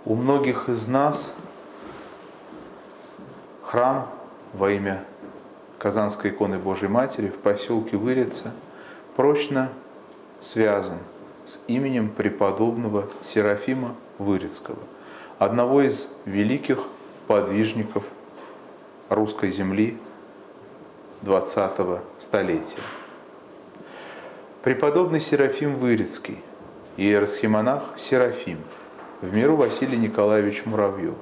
У многих из нас храм во имя Казанской иконы Божьей Матери в поселке Вырица прочно связан с именем преподобного Серафима Вырицкого, одного из великих подвижников русской земли XX столетия. Преподобный Серафим Вырицкий, иеросхимонах Серафим, в миру Василий Николаевич Муравьев.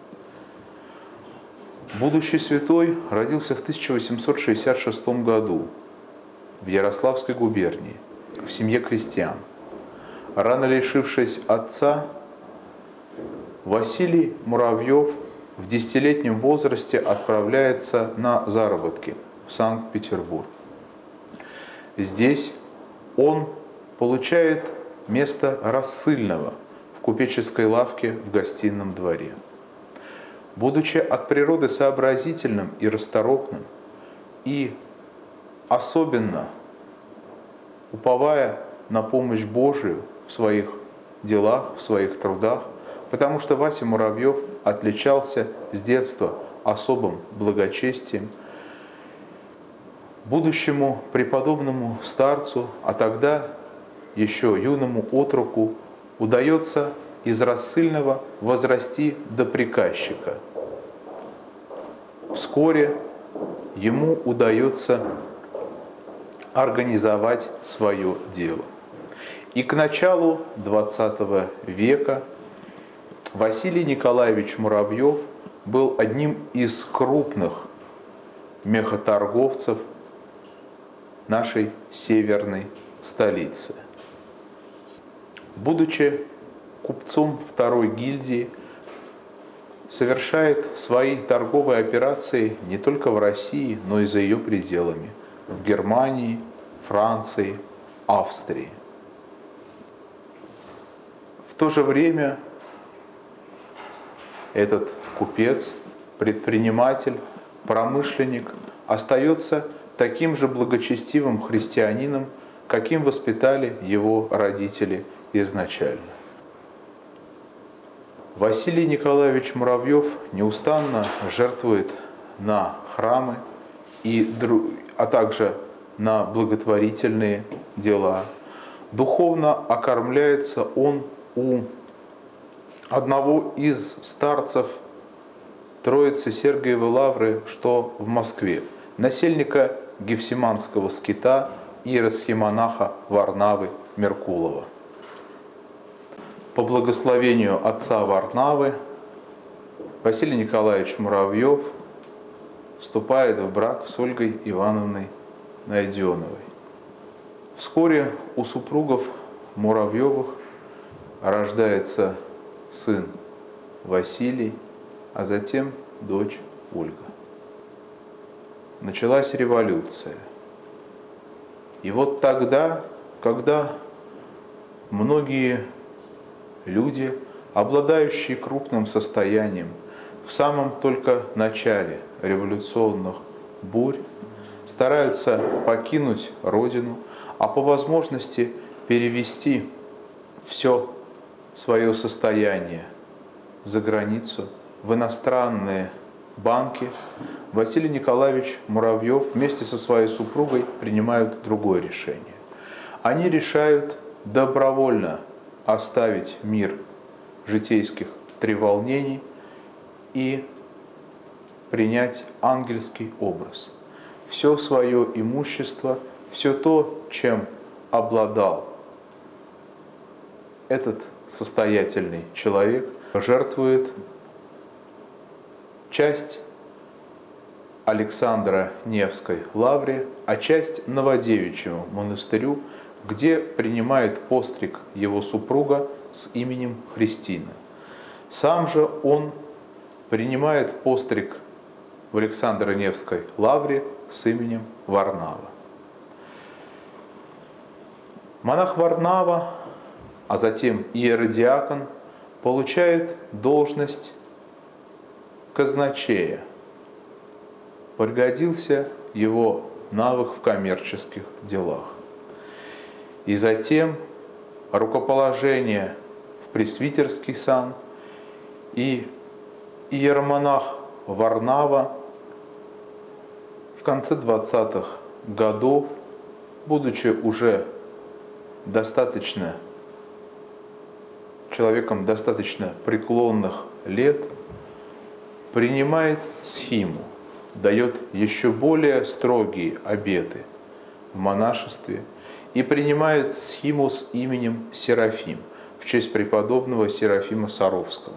Будущий святой родился в 1866 году в Ярославской губернии, в семье крестьян. Рано лишившись отца, Василий Муравьев в 10-летнем возрасте отправляется на заработки в Санкт-Петербург. Здесь он получает место рассыльного в купеческой лавке в гостином дворе. Будучи от природы сообразительным и расторопным, и особенно уповая на помощь Божию в своих делах, в своих трудах, потому что Вася Муравьев отличался с детства особым благочестием, будущему преподобному старцу, а тогда еще юному отроку, удается из рассыльного возрасти до приказчика. Вскоре ему удается организовать свое дело. И к началу XX века Василий Николаевич Муравьев был одним из крупных мехоторговцев нашей северной столицы. Будучи купцом второй гильдии, совершает свои торговые операции не только в России, но и за ее пределами, в Германии, Франции, Австрии. В то же время этот купец, предприниматель, промышленник остается таким же благочестивым христианином, каким воспитали его родители изначально. Василий Николаевич Муравьев неустанно жертвует на храмы, а также на благотворительные дела. Духовно окормляется он у одного из старцев Троицы Сергиевой Лавры, что в Москве, насельника Гефсиманского скита иеросхимонаха Варнавы Меркулова. По благословению отца Варнавы Василий Николаевич Муравьев вступает в брак с Ольгой Ивановной Найденовой. Вскоре у супругов Муравьевых рождается сын Василий, а затем дочь Ольга. Началась революция. И вот тогда, когда многие люди, обладающие крупным состоянием, в самом только начале революционных бурь, стараются покинуть родину, а по возможности перевести все свое состояние за границу, в иностранные банки, Василий Николаевич Муравьев вместе со своей супругой принимают другое решение. Они решают добровольно оставить мир житейских треволнений и принять ангельский образ. Все свое имущество, все то, чем обладал этот состоятельный человек, жертвует часть Александра Невской лавре, а часть Новодевичьему монастырю, где принимает постриг его супруга с именем Христина. Сам же он принимает постриг в Александро-Невской лавре с именем Варнава. Монах Варнава, а затем иеродиакон, получает должность казначея. Пригодился его навык в коммерческих делах. И затем рукоположение в пресвитерский сан И иеромонах Варнава в конце 20-х годов, будучи уже человеком достаточно преклонных лет, принимает схиму, дает еще более строгие обеты в монашестве и принимает схиму с именем Серафим в честь преподобного Серафима Саровского.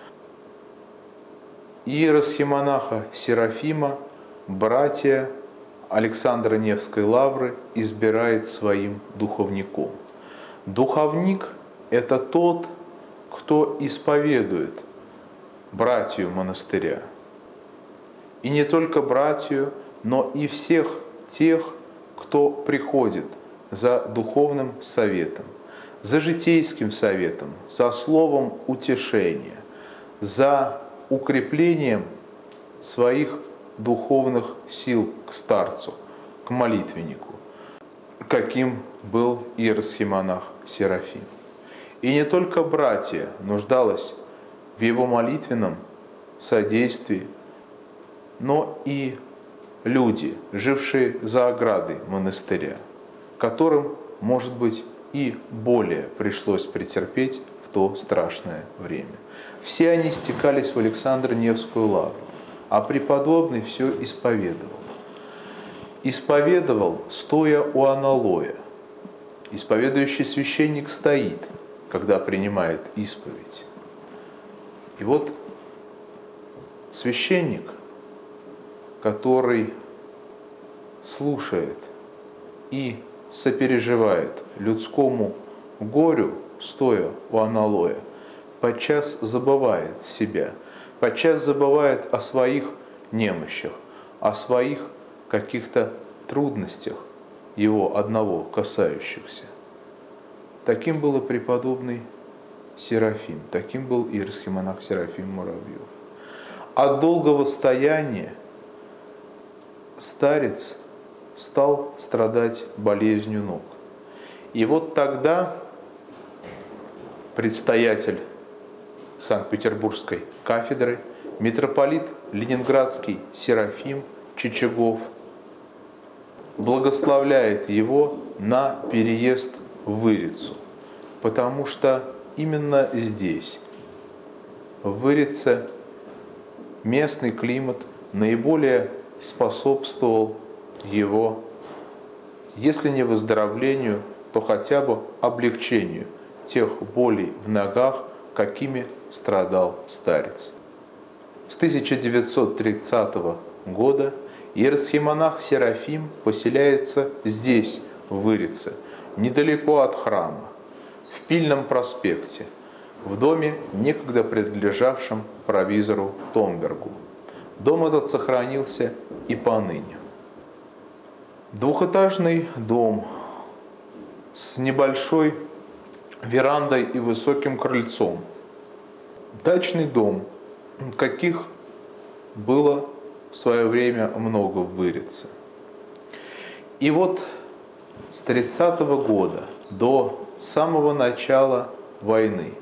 Иеросхимонаха Серафима братья Александра Невской лавры избирает своим духовником. Духовник – это тот, кто исповедует братью монастыря. И не только братью, но и всех тех, кто приходит за духовным советом, за житейским советом, за словом утешения, за укреплением своих духовных сил к старцу, к молитвеннику, каким был иеросхимонах Серафим. И не только братья нуждалось в его молитвенном содействии, но и люди, жившие за оградой монастыря, которым, может быть, и более пришлось претерпеть в то страшное время. Все они стекались в Александро-Невскую лавру, а преподобный все исповедовал. Исповедовал, стоя у аналоя. Исповедующий священник стоит, когда принимает исповедь. И вот священник, который слушает и сопереживает людскому горю, стоя у аналоя, подчас забывает себя, подчас забывает о своих немощах, о своих каких-то трудностях, его одного касающихся. Таким был и преподобный Серафим, таким был иеросхимонах Серафим Муравьев. От долгого стояния старец стал страдать болезнью ног. И вот тогда предстоятель Санкт-Петербургской кафедры, митрополит Ленинградский Серафим Чичагов, благословляет его на переезд в Вырицу, потому что именно здесь, в Вырице, местный климат наиболее способствовал его, если не выздоровлению, то хотя бы облегчению тех болей в ногах, какими страдал старец. С 1930 года иеросхимонах Серафим поселяется здесь, в Вырице, недалеко от храма, в Пильном проспекте, в доме, некогда принадлежавшем провизору Томбергу. Дом этот сохранился и поныне. Двухэтажный дом с небольшой верандой и высоким крыльцом. Дачный дом, каких было в свое время много в Вырице. И вот с 30-го года до самого начала войны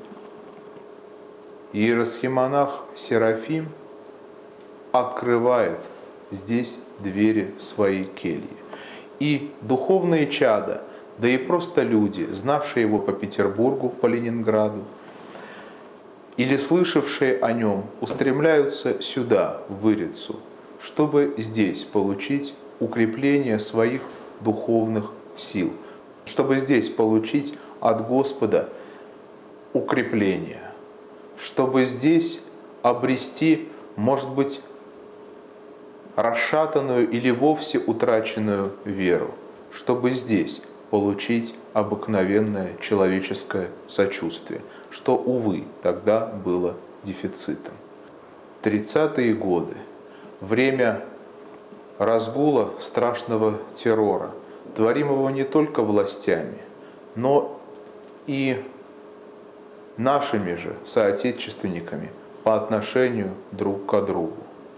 иеросхимонах Серафим открывает здесь двери своей кельи. И духовные чада, да и просто люди, знавшие его по Петербургу, по Ленинграду, или слышавшие о нем, устремляются сюда, в Вырицу, чтобы здесь получить укрепление своих духовных сил, чтобы здесь получить от Господа укрепление, чтобы здесь обрести, может быть, расшатанную или вовсе утраченную веру, чтобы здесь получить обыкновенное человеческое сочувствие, что, увы, тогда было дефицитом. 30-е годы, время разгула страшного террора, творимого не только властями, но и нашими же соотечественниками по отношению друг к другу.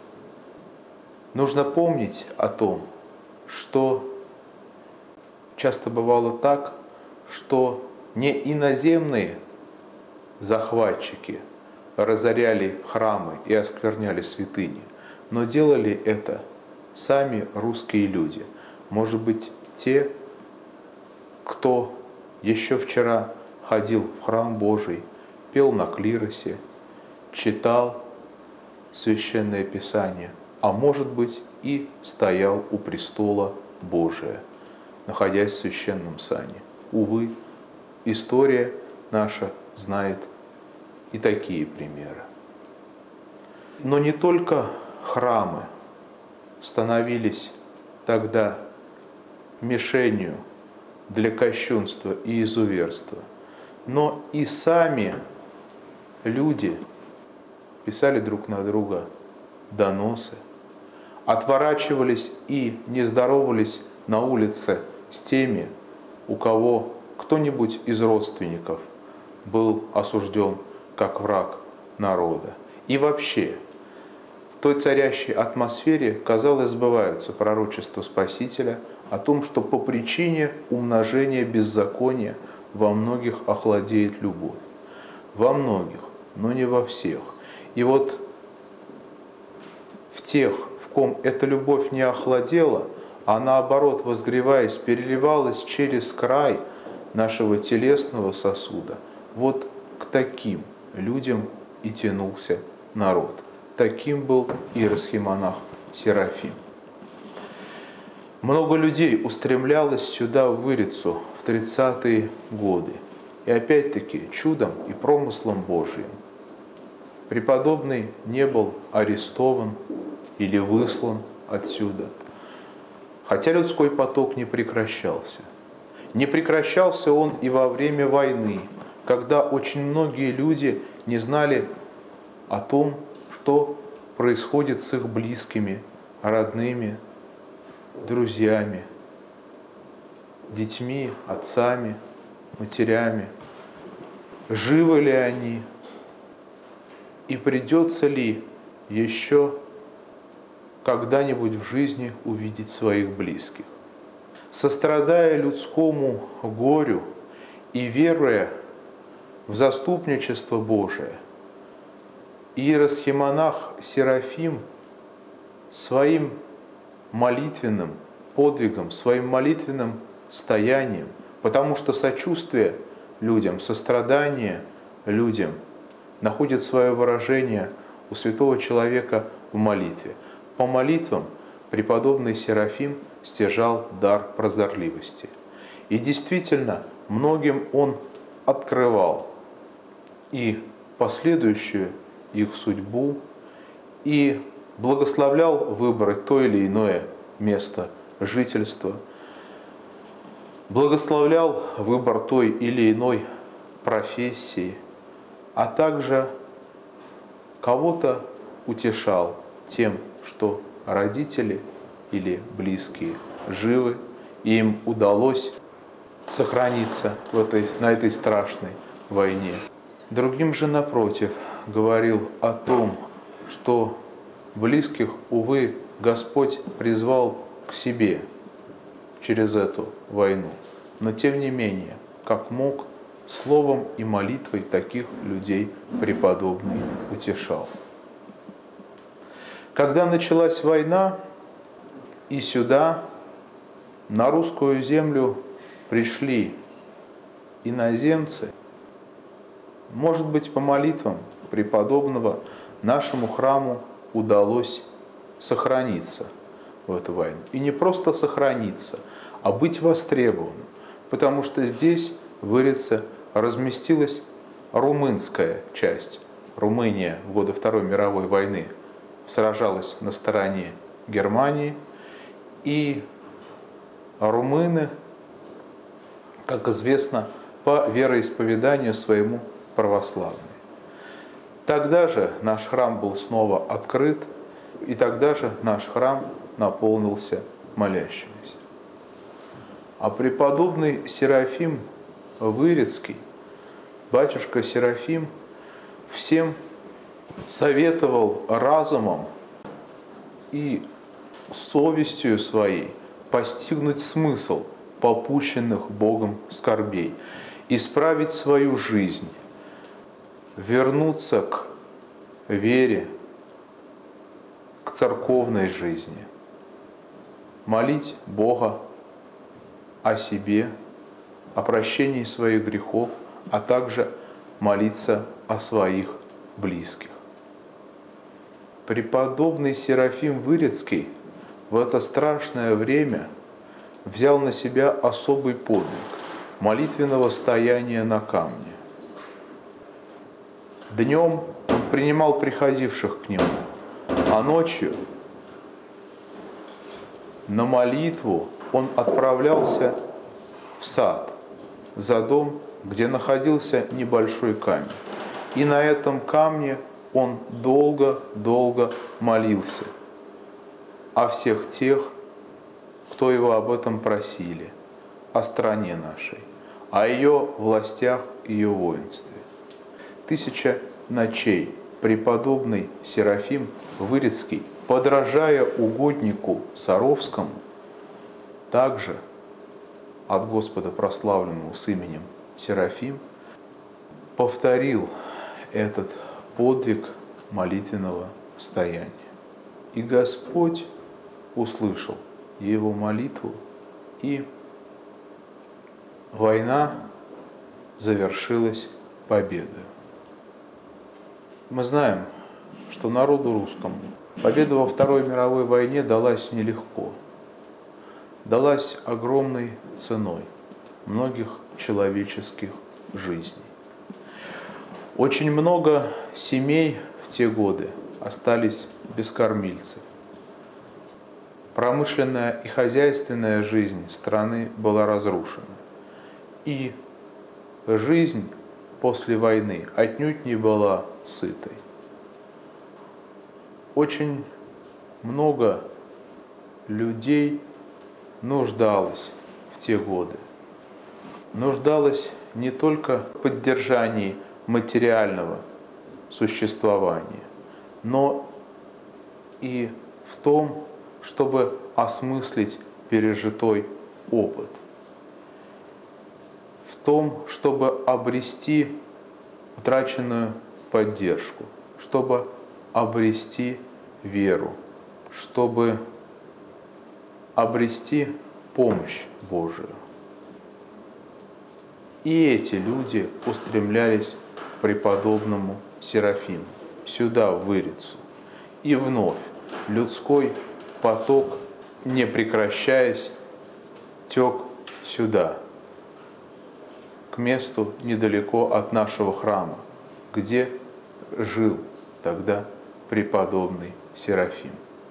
Нужно помнить о том, что часто бывало так, что не иноземные захватчики разоряли храмы и оскверняли святыни, но делали это сами русские люди. Может быть, те, кто еще вчера ходил в храм Божий, пел на клиросе, читал Священное Писание, а может быть и стоял у престола Божия, находясь в священном сане. Увы, история наша знает и такие примеры. Но не только храмы становились тогда мишенью для кощунства и изуверства, но и сами люди писали друг на друга доносы, отворачивались и не здоровались на улице с теми, у кого кто-нибудь из родственников был осужден как враг народа. И вообще, в той царящей атмосфере, казалось, сбываются пророчества Спасителя о том, что по причине умножения беззакония во многих охладеет любовь. Во многих, но не во всех. И вот в тех, в ком эта любовь не охладела, а наоборот, возгреваясь, переливалась через край нашего телесного сосуда, вот к таким людям и тянулся народ. Таким был иеросхимонах Серафим. Много людей устремлялось сюда, в Вырицу, в 30-е годы. И опять-таки чудом и промыслом Божиим преподобный не был арестован или выслан отсюда. Хотя людской поток не прекращался. Не прекращался он и во время войны, когда очень многие люди не знали о том, что происходит с их близкими, родными, друзьями, детьми, отцами, матерями. Живы ли они? И придется ли еще когда-нибудь в жизни увидеть своих близких? Сострадая людскому горю и веруя в заступничество Божие, иеросхимонах Серафим своим молитвенным подвигом, своим молитвенным стоянием, потому что сочувствие людям, сострадание людям находит свое выражение у святого человека в молитве. По молитвам преподобный Серафим стяжал дар прозорливости. И действительно, многим он открывал и последующую их судьбу, и благословлял выбрать то или иное место жительства, благословлял выбор той или иной профессии, а также кого-то утешал тем, что родители или близкие живы, и им удалось сохраниться на этой страшной войне. Другим же, напротив, говорил о том, что близких, увы, Господь призвал к себе через эту войну. Но тем не менее, как мог, словом и молитвой таких людей преподобный утешал. Когда началась война, и сюда, на русскую землю, пришли иноземцы, может быть, по молитвам преподобного нашему храму удалось сохраниться в эту войну. И не просто сохраниться, а быть востребованным, потому что здесь, в Вырице, разместилась румынская часть. Румыния в годы Второй мировой войны сражалась на стороне Германии, и румыны, как известно, по вероисповеданию своему православные. Тогда же наш храм был снова открыт, и тогда же наш храм наполнился молящимися. А преподобный Серафим Вырицкий, батюшка Серафим, всем советовал разумом и совестью своей постигнуть смысл попущенных Богом скорбей, исправить свою жизнь, вернуться к вере, к церковной жизни, молить Бога о себе, о прощении своих грехов, а также молиться о своих близких. Преподобный Серафим Вырицкий в это страшное время взял на себя особый подвиг молитвенного стояния на камне. Днем он принимал приходивших к нему, а ночью на молитву он отправлялся в сад, за дом, где находился небольшой камень. И на этом камне он долго-долго молился о всех тех, кто его об этом просили, о стране нашей, о ее властях и ее воинстве. 1000 ночей преподобный Серафим Вырицкий, подражая угоднику Саровскому, также от Господа прославленному с именем Серафим, повторил этот подвиг молитвенного стояния. И Господь услышал его молитву, и война завершилась победой. Мы знаем, что народу русскому победа во Второй мировой войне далась нелегко, далась огромной ценой многих человеческих жизней. Очень много семей в те годы остались без кормильцев. Промышленная и хозяйственная жизнь страны была разрушена. И жизнь после войны отнюдь не была сытой. Очень много людей нуждалось в те годы. Нуждалось не только в поддержании материального существования, но и в том, чтобы осмыслить пережитой опыт, в том, чтобы обрести утраченную поддержку, чтобы обрести веру, чтобы обрести помощь Божию. И эти люди устремлялись к преподобному Серафиму, сюда, в Вырицу. И вновь людской поток, не прекращаясь, тек сюда, к месту недалеко от нашего храма, где жил тогда преподобный Серафим.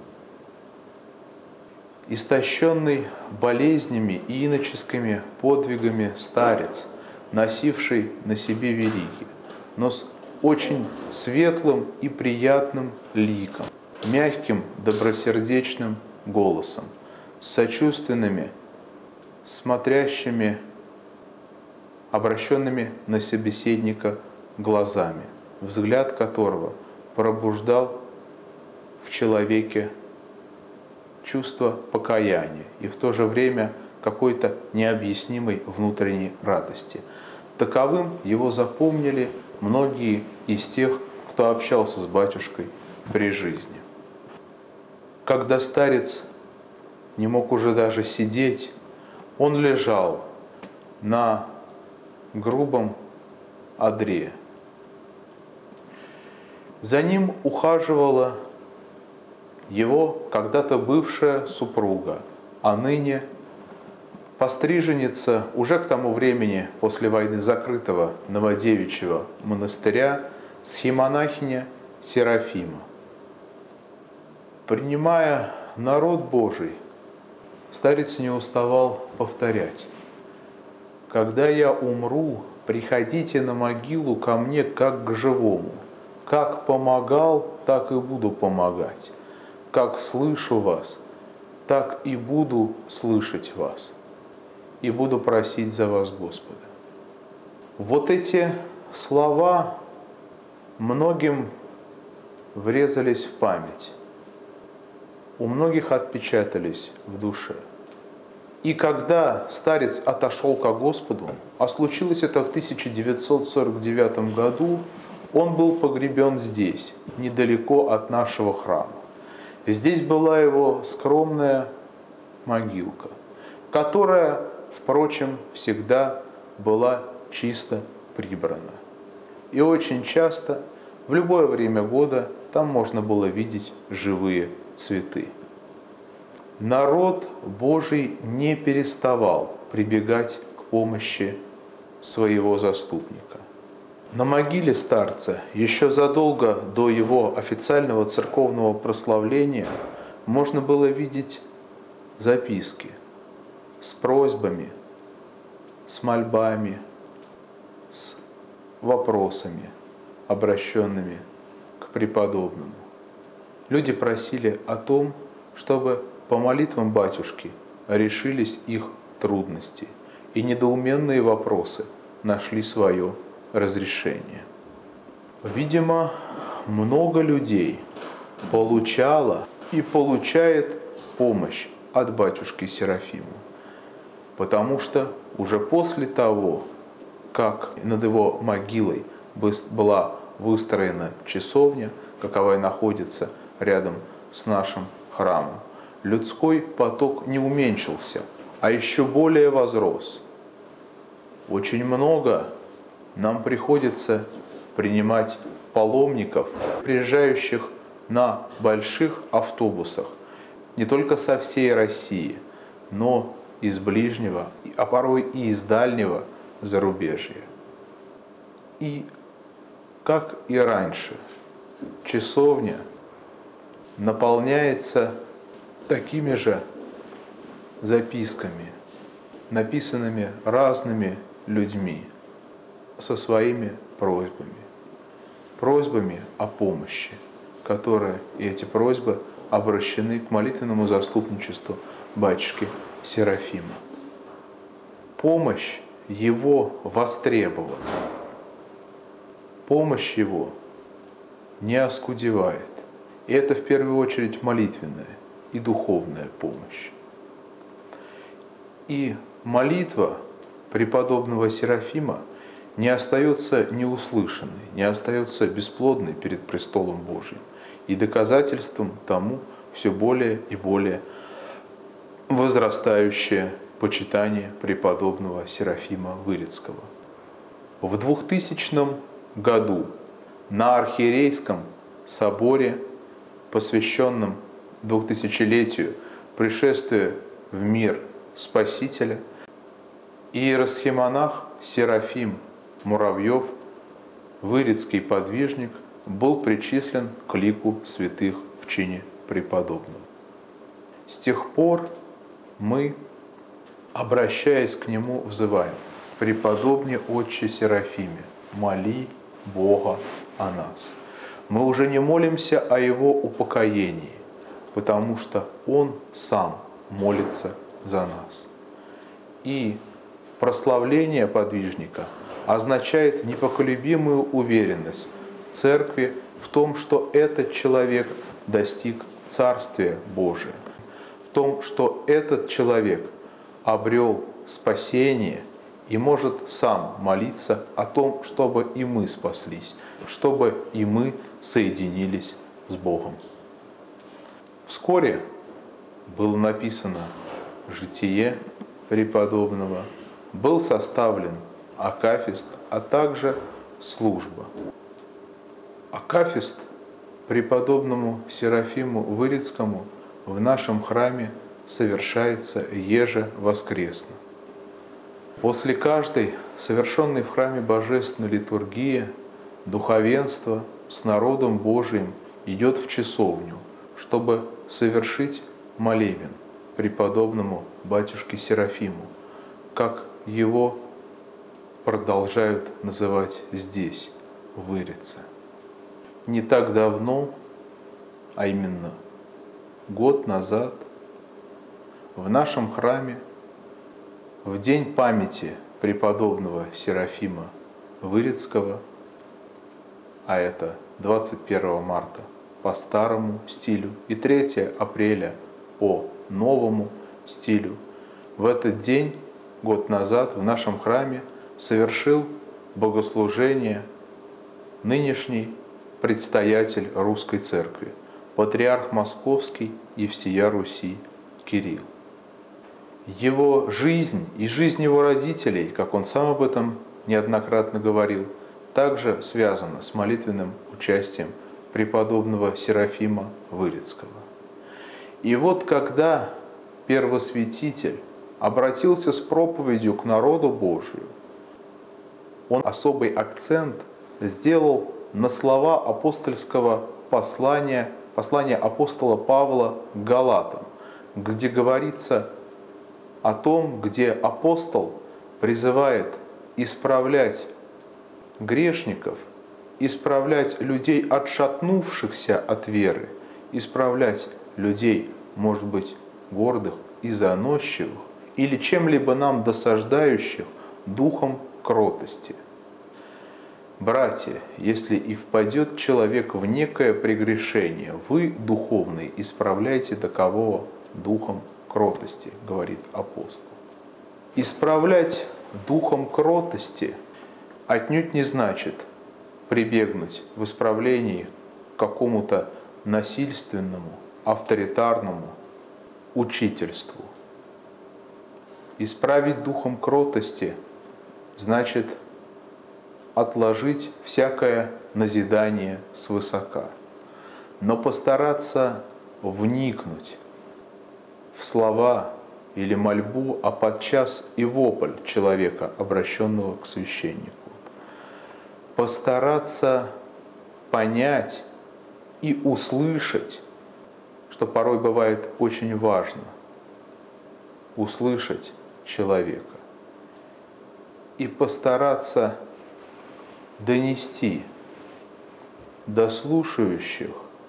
Истощенный болезнями и иноческими подвигами старец, носивший на себе вериги, но с очень светлым и приятным ликом, мягким, добросердечным голосом, с сочувственными, смотрящими, обращенными на собеседника глазами, взгляд которого пробуждал в человеке чувство покаяния и в то же время какой-то необъяснимой внутренней радости. Таковым его запомнили многие из тех, кто общался с батюшкой при жизни. Когда старец не мог уже даже сидеть, он лежал на грубом одре. За ним ухаживала его когда-то бывшая супруга, а ныне постриженница уже к тому времени после войны закрытого Новодевичьего монастыря схимонахиня Серафима. Принимая народ Божий, старец не уставал повторять: «Когда я умру, приходите на могилу ко мне как к живому. Как помогал, так и буду помогать. Как слышу вас, так и буду слышать вас. И буду просить за вас Господа». Вот эти слова многим врезались в память, у многих отпечатались в душе. И когда старец отошел ко Господу, а случилось это в 1949 году, Он был погребен здесь, недалеко от нашего храма. Здесь была его скромная могилка, которая, впрочем, всегда была чисто прибрана. И очень часто, в любое время года, там можно было видеть живые цветы. Народ Божий не переставал прибегать к помощи своего заступника. На могиле старца еще задолго до его официального церковного прославления можно было видеть записки с просьбами, с мольбами, с вопросами, обращенными к преподобному. Люди просили о том, чтобы по молитвам батюшки решились их трудности, и недоуменные вопросы нашли свое разрешение. Видимо, много людей получало и получает помощь от батюшки Серафима, потому что уже после того, как над его могилой была выстроена часовня, каковая находится рядом с нашим храмом, людской поток не уменьшился, а еще более возрос. Очень много нам приходится принимать паломников, приезжающих на больших автобусах, не только со всей России, но из ближнего, а порой и из дальнего зарубежья. И, как и раньше, часовня наполняется такими же записками, написанными разными людьми, со своими просьбами о помощи, которые, и эти просьбы обращены к молитвенному заступничеству батюшки Серафима. Помощь его востребована, помощь его не оскудевает. И это в первую очередь молитвенная и духовная помощь. И молитва преподобного Серафима не остается неуслышанной, не остается бесплодной перед престолом Божиим. И доказательством тому все более и более возрастающее почитание преподобного Серафима Вырицкого. В 2000 году на архиерейском соборе, посвященном 2000-летию пришествия в мир Спасителя, иеросхимонах Серафим Муравьев, вырицкий подвижник, был причислен к лику святых в чине преподобного. С тех пор мы, обращаясь к нему, взываем: «Преподобне Отче Серафиме, моли Бога о нас». Мы уже не молимся о его упокоении, потому что он сам молится за нас. И прославление подвижника означает непоколебимую уверенность в церкви в том, что этот человек достиг Царствия Божия, в том, что этот человек обрел спасение и может сам молиться о том, чтобы и мы спаслись, чтобы и мы соединились с Богом. Вскоре было написано житие преподобного, был составлен акафист, а также служба. Акафист преподобному Серафиму Вырицкому в нашем храме совершается ежевоскресно. После каждой совершенной в храме божественной литургии духовенство с народом Божиим идет в часовню, чтобы совершить молебен преподобному батюшке Серафиму, как его продолжают называть здесь, в Вырице. Не так давно, а именно год назад, в нашем храме в день памяти преподобного Серафима Вырицкого, а это 21 марта по старому стилю и 3 апреля по новому стилю, в этот день, год назад, в нашем храме совершил богослужение нынешний предстоятель Русской Церкви, патриарх Московский и всея Руси Кирилл. Его жизнь и жизнь его родителей, как он сам об этом неоднократно говорил, также связана с молитвенным участием преподобного Серафима Вырицкого. И вот когда первосвятитель обратился с проповедью к народу Божию, он особый акцент сделал на слова апостольского послания апостола Павла к Галатам, где говорится о том, где апостол призывает исправлять грешников, исправлять людей, отшатнувшихся от веры, исправлять людей, может быть, гордых и заносчивых, или чем-либо нам досаждающих, духом кротости. Братья, если и впадет человек в некое прегрешение, вы, духовные, исправляйте такового духом кротости, говорит апостол. Исправлять духом кротости отнюдь не значит прибегнуть в исправлении к какому-то насильственному, авторитарному учительству. Исправить духом кротости значит отложить всякое назидание свысока, но постараться вникнуть в слова или мольбу, а подчас и вопль человека, обращенного к священнику. Постараться понять и услышать, что порой бывает очень важно, услышать человека. И постараться донести до слушающих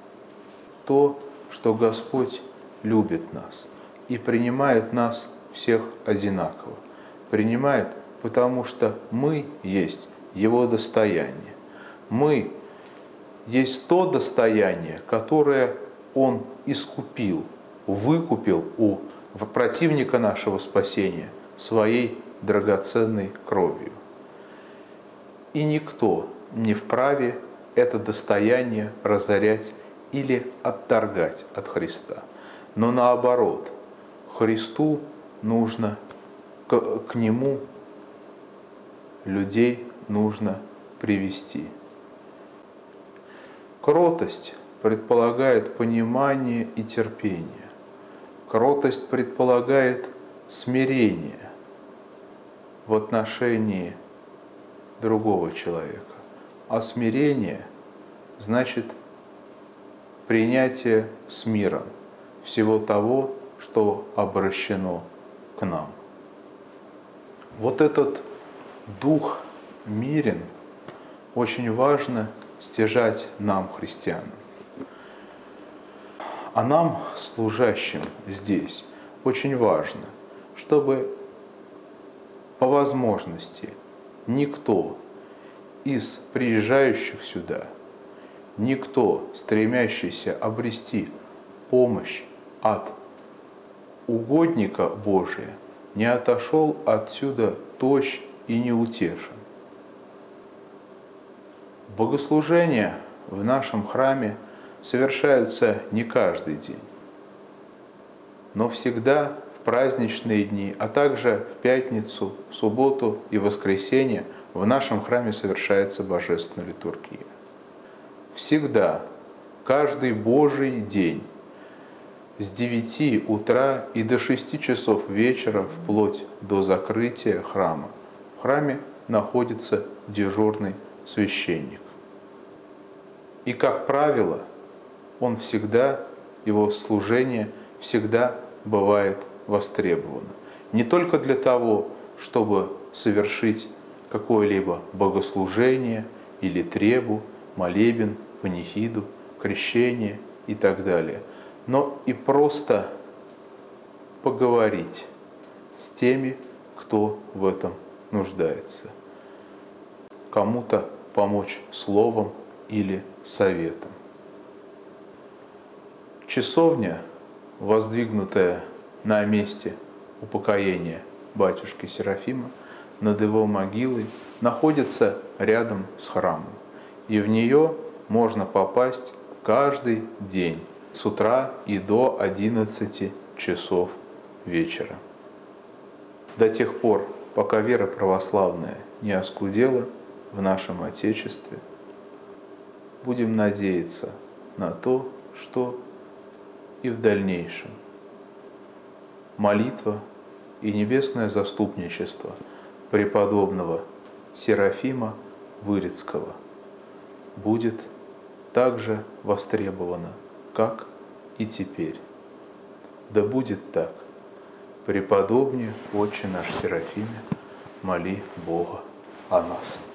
то, что Господь любит нас и принимает нас всех одинаково. Принимает, потому что мы есть Его достояние. Мы есть то достояние, которое Он искупил, выкупил у противника нашего спасения своей драгоценной кровью. И никто не вправе это достояние разорять или отторгать от Христа. Но наоборот, Христу нужно, к Нему людей нужно привести. Кротость предполагает понимание и терпение. Кротость предполагает смирение в отношении другого человека. А смирение значит принятие с миром всего того, что обращено к нам. Вот этот дух мирен очень важно стяжать нам, христианам. А нам, служащим здесь, очень важно, чтобы по возможности никто из приезжающих сюда, никто, стремящийся обрести помощь от угодника Божия, не отошел отсюда тощ и неутешен. Богослужения в нашем храме совершаются не каждый день, но всегда в праздничные дни, а также в пятницу, субботу и воскресенье в нашем храме совершается божественная литургия. Всегда, каждый Божий день с 9 утра и до 6 часов вечера, вплоть до закрытия храма, в храме находится дежурный священник. И, как правило, он всегда, его служение всегда бывает востребовано. Не только для того, чтобы совершить какое-либо богослужение или требу, молебен, панихиду, крещение и так далее, но и просто поговорить с теми, кто в этом нуждается. Кому-то помочь словом или советом. Часовня, воздвигнутая на месте упокоения батюшки Серафима, над его могилой, находится рядом с храмом. и в нее можно попасть каждый день с утра и до 11 часов вечера. До тех пор, пока вера православная не оскудела в нашем Отечестве, будем надеяться на то, что и в дальнейшем молитва и небесное заступничество преподобного Серафима Вырицкого будет так же востребовано, как и теперь. Да будет так. Преподобный Отче наш Серафиме, моли Бога о нас.